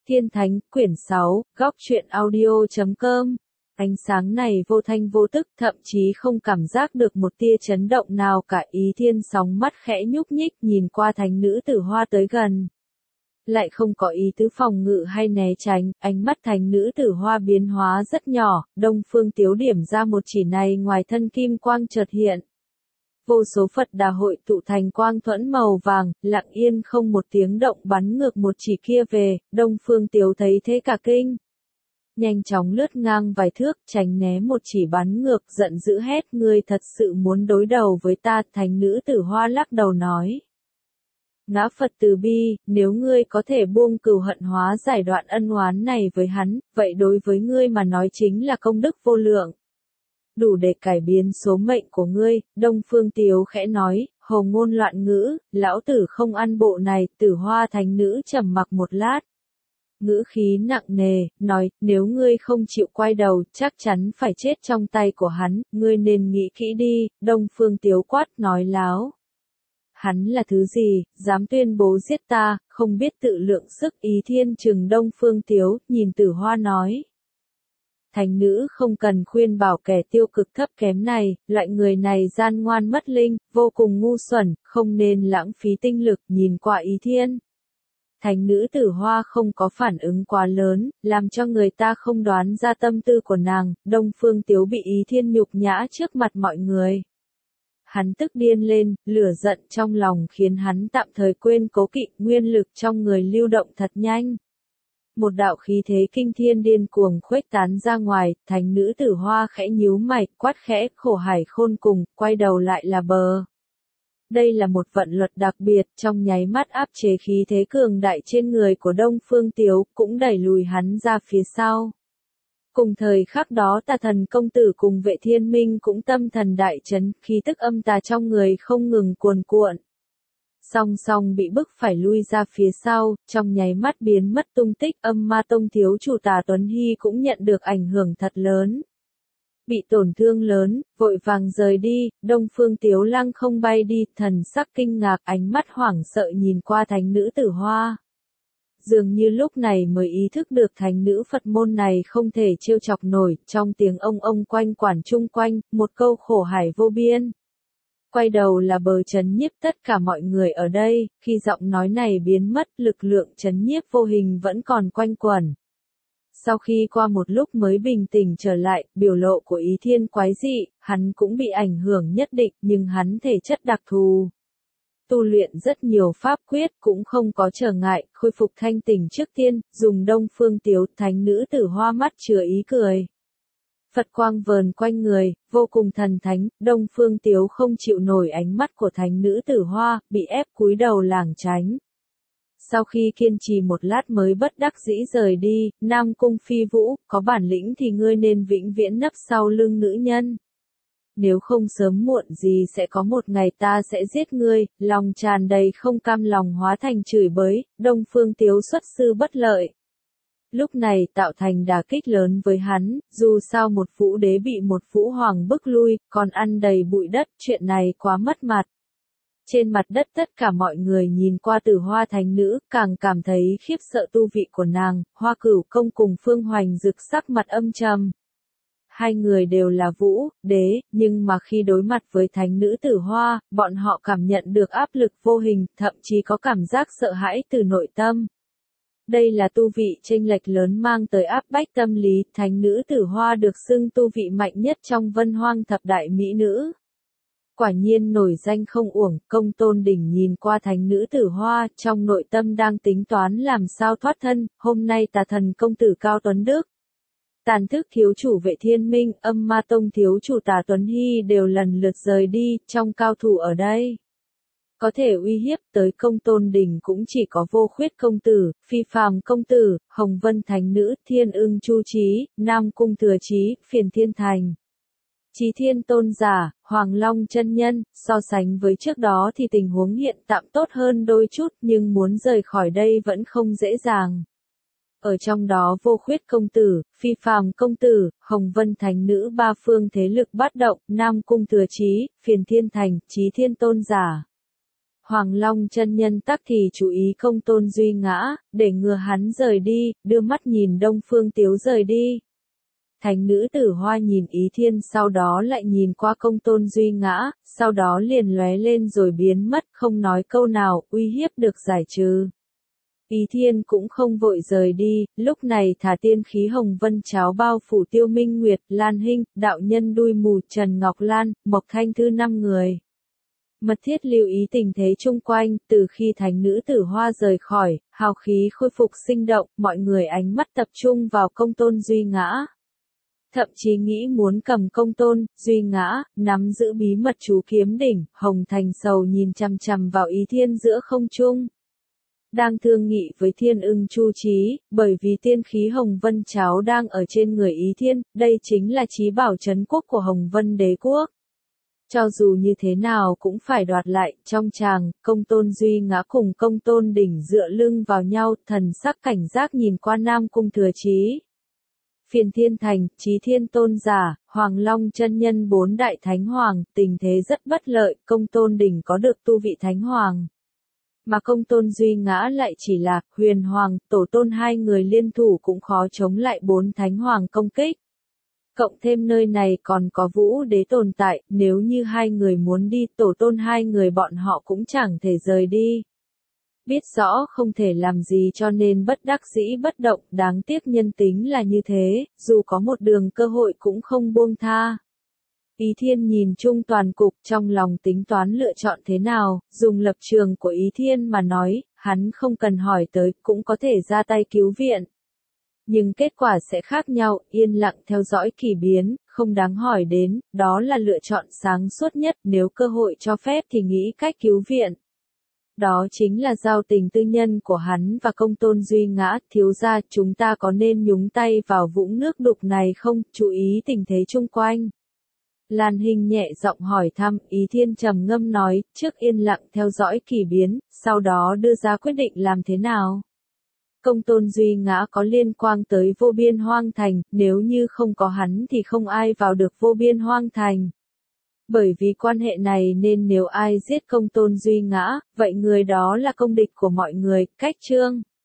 Thiên Thánh, quyển 6, góc truyện audio.com. Ánh sáng này vô thanh vô tức, thậm chí không cảm giác được một tia chấn động nào cả. Ý Thiên sóng mắt khẽ nhúc nhích nhìn qua thánh nữ Tử Hoa tới gần. Lại không có ý tứ phòng ngự hay né tránh, ánh mắt thánh nữ Tử Hoa biến hóa rất nhỏ, Đông Phương Tiếu điểm ra một chỉ này ngoài thân kim quang chợt hiện. Vô số Phật Đà hội tụ thành quang thuẫn màu vàng, lặng yên không một tiếng động bắn ngược một chỉ kia về, Đông Phương Tiếu thấy thế cả kinh. Nhanh chóng lướt ngang vài thước, tránh né một chỉ bắn ngược, giận dữ hét, ngươi thật sự muốn đối đầu với ta, thánh nữ Tử Hoa lắc đầu nói. Ngã Phật từ bi, nếu ngươi có thể buông cừu hận hóa giải đoạn ân oán này với hắn, vậy đối với ngươi mà nói chính là công đức vô lượng. Đủ để cải biến số mệnh của ngươi, Đông Phương Tiếu khẽ nói, hồ ngôn loạn ngữ, lão tử không ăn bộ này. Tử Hoa thánh nữ trầm mặc một lát. Ngữ khí nặng nề, nói, nếu ngươi không chịu quay đầu, chắc chắn phải chết trong tay của hắn, ngươi nên nghĩ kỹ đi. Đông Phương Tiếu quát, nói láo. Hắn là thứ gì, dám tuyên bố giết ta, không biết tự lượng sức. Ý Thiên trừng Đông Phương Tiếu, nhìn Tử Hoa nói. Thánh nữ không cần khuyên bảo kẻ tiêu cực thấp kém này, loại người này gian ngoan mất linh, vô cùng ngu xuẩn, không nên lãng phí tinh lực. Nhìn qua Ý Thiên. Thánh nữ Tử Hoa không có phản ứng quá lớn, làm cho người ta không đoán ra tâm tư của nàng. Đông Phương Tiếu bị Ý Thiên nhục nhã trước mặt mọi người. Hắn tức điên lên, lửa giận trong lòng khiến hắn tạm thời quên cố kỵ, nguyên lực trong người lưu động thật nhanh. Một đạo khí thế kinh thiên điên cuồng khuếch tán ra ngoài, thánh nữ Tử Hoa khẽ nhíu mày, quát khẽ, khổ hải khôn cùng, quay đầu lại là bờ. Đây là một vận luật đặc biệt, trong nháy mắt áp chế khí thế cường đại trên người của Đông Phương Tiếu, cũng đẩy lùi hắn ra phía sau. Cùng thời khắc đó Tà Thần công tử cùng Vệ Thiên Minh cũng tâm thần đại chấn, khí tức âm tà trong người không ngừng cuồn cuộn. Song song bị bức phải lui ra phía sau, trong nháy mắt biến mất tung tích. Âm Ma Tông thiếu chủ Tà Tuấn Hy cũng nhận được ảnh hưởng thật lớn. Bị tổn thương lớn, vội vàng rời đi. Đông Phương Tiếu lăng không bay đi, thần sắc kinh ngạc, ánh mắt hoảng sợ nhìn qua thánh nữ Tử Hoa. Dường như lúc này mới ý thức được thánh nữ Phật môn này không thể trêu chọc nổi, trong tiếng ông quanh quẩn chung quanh, một câu khổ hải vô biên. Quay đầu là bờ chấn nhiếp tất cả mọi người ở đây, khi giọng nói này biến mất, lực lượng chấn nhiếp vô hình vẫn còn quanh quẩn. Sau khi qua một lúc mới bình tĩnh trở lại, biểu lộ của Ý Thiên quái dị, hắn cũng bị ảnh hưởng nhất định, nhưng hắn thể chất đặc thù. Tu luyện rất nhiều pháp quyết cũng không có trở ngại, khôi phục thanh tỉnh trước tiên, dùng Đông Phương Tiếu. Thánh nữ Tử Hoa mắt chứa ý cười. Phật quang vờn quanh người, vô cùng thần thánh. Đông Phương Tiếu không chịu nổi ánh mắt của thánh nữ Tử Hoa, bị ép cúi đầu lảng tránh. Sau khi kiên trì một lát mới bất đắc dĩ rời đi, Nam Cung Phi Vũ, có bản lĩnh thì ngươi nên vĩnh viễn nấp sau lưng nữ nhân. Nếu không sớm muộn gì sẽ có một ngày ta sẽ giết ngươi. Lòng tràn đầy không cam lòng hóa thành chửi bới. Đông Phương Tiếu xuất sư bất lợi. Lúc này tạo thành đả kích lớn với hắn, dù sao một vũ đế bị một vũ hoàng bức lui, còn ăn đầy bụi đất, chuyện này quá mất mặt. Trên mặt đất tất cả mọi người nhìn qua Tử Hoa thánh nữ, càng cảm thấy khiếp sợ tu vị của nàng. Hoa Cửu Công cùng Phương Hoành Dực sắc mặt âm trầm. Hai người đều là vũ đế, nhưng mà khi đối mặt với thánh nữ Tử Hoa, bọn họ cảm nhận được áp lực vô hình, thậm chí có cảm giác sợ hãi từ nội tâm. Đây là tu vị chênh lệch lớn mang tới áp bách tâm lý. Thánh nữ Tử Hoa được xưng tu vị mạnh nhất trong Vân Hoang thập đại mỹ nữ. Quả nhiên nổi danh không uổng. Công Tôn Đình nhìn qua thánh nữ Tử Hoa, trong nội tâm đang tính toán làm sao thoát thân. Hôm nay Tà Thần công tử Cao Tuấn Đức, Tàn Thức thiếu chủ Vệ Thiên Minh, Âm Ma Tông thiếu chủ Tà Tuấn Hy đều lần lượt rời đi. Trong cao thủ ở đây có thể uy hiếp tới Công Tôn Đình cũng chỉ có Vô Khuyết công tử, Phi Phàm công tử, Hồng Vân thánh nữ, Thiên Ưng Chu Chí, Nam Cung Thừa Chí, Phiền Thiên Thành, Chí Thiên tôn giả, Hoàng Long chân nhân. So sánh với trước đó thì tình huống hiện tạm tốt hơn đôi chút, nhưng muốn rời khỏi đây vẫn không dễ dàng. Ở trong đó Vô Khuyết công tử, Phi Phàm công tử, Hồng Vân thánh nữ ba phương thế lực bắt động, Nam Cung Thừa Chí, Phiền Thiên Thành, Chí Thiên tôn giả. Hoàng Long chân nhân tắc thì chú ý Công Tôn Duy Ngã, để ngừa hắn rời đi, đưa mắt nhìn Đông Phương Tiếu rời đi. Thánh nữ Tử Hoa nhìn Ý Thiên, sau đó lại nhìn qua Công Tôn Duy Ngã, sau đó liền lóe lên rồi biến mất, không nói câu nào, uy hiếp được giải trừ. Ý Thiên cũng không vội rời đi, lúc này thả tiên khí hồng vân cháo bao phủ Tiêu Minh Nguyệt, Lan Hinh, đạo nhân đuôi mù, Trần Ngọc Lan, Mộc Thanh Thư 5 người. Mật thiết lưu ý tình thế chung quanh, từ khi thánh nữ Tử Hoa rời khỏi, hào khí khôi phục sinh động, mọi người ánh mắt tập trung vào Công Tôn Duy Ngã. Thậm chí nghĩ muốn cầm Công Tôn Duy Ngã, nắm giữ bí mật chú kiếm đỉnh, Hồng Thành Sầu nhìn chằm chằm vào Ý Thiên giữa không trung. Đang thương nghị với Thiên Ưng Chu Chí, bởi vì tiên khí Hồng Vân Cháo đang ở trên người Ý Thiên, đây chính là chí bảo trấn quốc của Hồng Vân Đế Quốc. Cho dù như thế nào cũng phải đoạt lại, trong tràng, Công Tôn Duy Ngã cùng Công Tôn Đỉnh dựa lưng vào nhau, thần sắc cảnh giác nhìn qua Nam Cung Thừa Chí. Phiền Thiên Thành, Chí Thiên Tôn Giả, Hoàng Long chân nhân 4 đại thánh hoàng, tình thế rất bất lợi, Công Tôn Đỉnh có được tu vị thánh hoàng. Mà Công Tôn Duy Ngã lại chỉ là huyền hoàng, tổ tôn hai người liên thủ cũng khó chống lại 4 thánh hoàng công kích. Cộng thêm nơi này còn có Vũ Đế tồn tại, nếu như hai người muốn đi, tổ tôn hai người bọn họ cũng chẳng thể rời đi. Biết rõ không thể làm gì cho nên bất đắc dĩ bất động, đáng tiếc nhân tính là như thế, dù có một đường cơ hội cũng không buông tha. Ý Thiên nhìn chung toàn cục, trong lòng tính toán lựa chọn thế nào, dùng lập trường của Ý Thiên mà nói, hắn không cần hỏi tới, cũng có thể ra tay cứu viện. Nhưng kết quả sẽ khác nhau, yên lặng theo dõi kỳ biến, không đáng hỏi đến, đó là lựa chọn sáng suốt nhất, nếu cơ hội cho phép thì nghĩ cách cứu viện. Đó chính là giao tình tư nhân của hắn và Công Tôn Duy Ngã, thiếu gia, chúng ta có nên nhúng tay vào vũng nước đục này không, chú ý tình thế chung quanh. Lan Hinh nhẹ giọng hỏi thăm, Ý Thiên trầm ngâm nói, trước yên lặng theo dõi kỳ biến, sau đó đưa ra quyết định làm thế nào. Công Tôn Duy Ngã có liên quan tới Vô Biên Hoang Thành, nếu như không có hắn thì không ai vào được Vô Biên Hoang Thành. Bởi vì quan hệ này nên nếu ai giết Công Tôn Duy Ngã, vậy người đó là công địch của mọi người, cách chương.